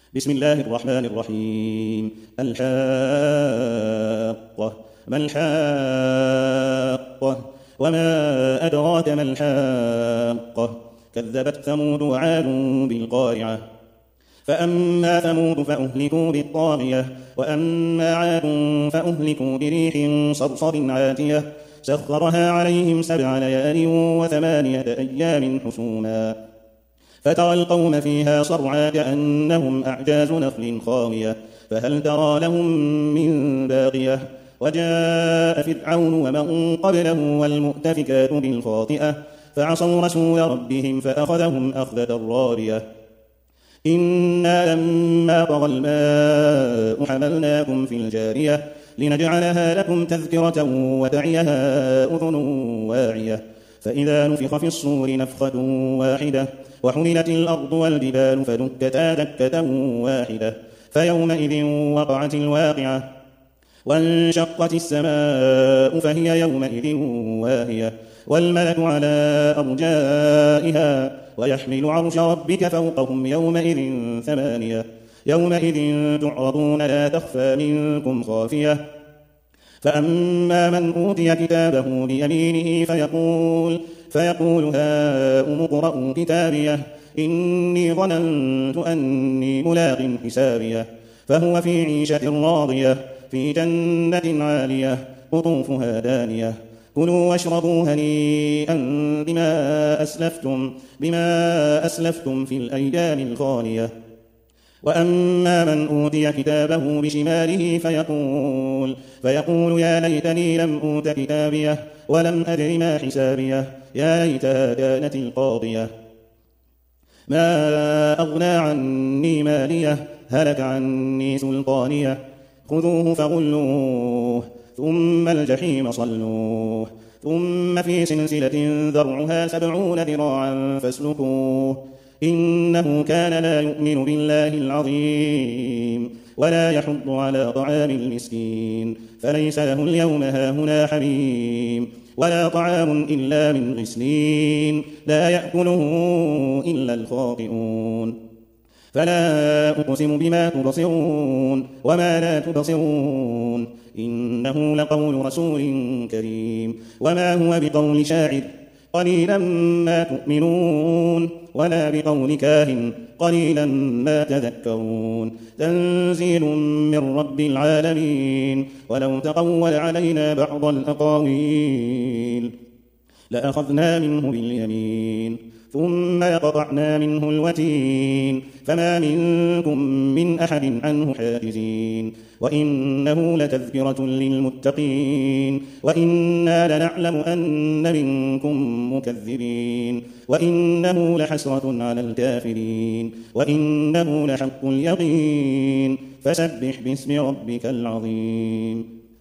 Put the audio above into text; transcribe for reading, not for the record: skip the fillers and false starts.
بسم الله الرحمن الرحيم. الحاقة ما الحاقة وما أدراك ما الحاقة كذبت ثمود وعاد بالقارعة فأما ثمود فأهلكوا بالطاغية وأما عاد فأهلكوا بريح صرصر عاتية سخرها عليهم 7 ليال و8 أيام حسوما فترى القوم فيها صرعى كأنهم أعجاز نخل خاوية فهل ترى لهم من باقية وجاء فرعون ومن قبله والمؤتفكات بالخاطئة فعصوا رسول ربهم فأخذهم أخذة رابية إنا لما طغى الماء حملناكم في الجارية لنجعلها لكم تذكرة وتعيها أذن واعية فإذا نفخ في الصور نفخة واحدة وحملت الأرض والجبال فدكتا دكة واحدة فيومئذ وقعت الواقعة وانشقت السماء فهي يومئذ واهية والملك على أرجائها ويحمل عرش ربك فوقهم يومئذ 8 يومئذ تعرضون لا تخفى منكم خافية فأما من أوتي كتابه بيمينه فيقول هاؤم اقرءوا كتابيه إني ظننت أني ملاق حسابيه فهو في عيشة راضية في جنة عالية قطوفها دانية كلوا واشربوا هنيئا بما أسلفتم في الأيام الخالية وأما من أوتي كتابه بشماله فيقول يا ليتني لم أوت كتابيه ولم أدر ما حسابيه يا ليتها كانت القاضية ما أغنى عني ماليه هلك عني سلطانيه خذوه فغلوه ثم الجحيم صلوه ثم في سلسلة ذرعها 70 ذراعا فاسلكوه إنه كان لا يؤمن بالله العظيم ولا يحض على طعام المسكين فليس له اليوم هاهنا حميم ولا طعام إلا من غسلين لا يأكله إلا الخاطئون فلا أقسم بما تبصرون وما لا تبصرون إنه لقول رسول كريم وما هو بقول شاعر قليلا ما تؤمنون ولا بقول كاهن قليلا ما تذكرون تنزيل من رب العالمين ولو تقول علينا بعض الأقاويل لأخذنا منه باليمين ثم لقطعنا منه الوتين فما منكم من أحد عنه حاجزين وإنه لتذكرة للمتقين وإنا لنعلم أن منكم مكذبين وإنه لحسرة على الكافرين وإنه لحق اليقين فسبح باسم ربك العظيم.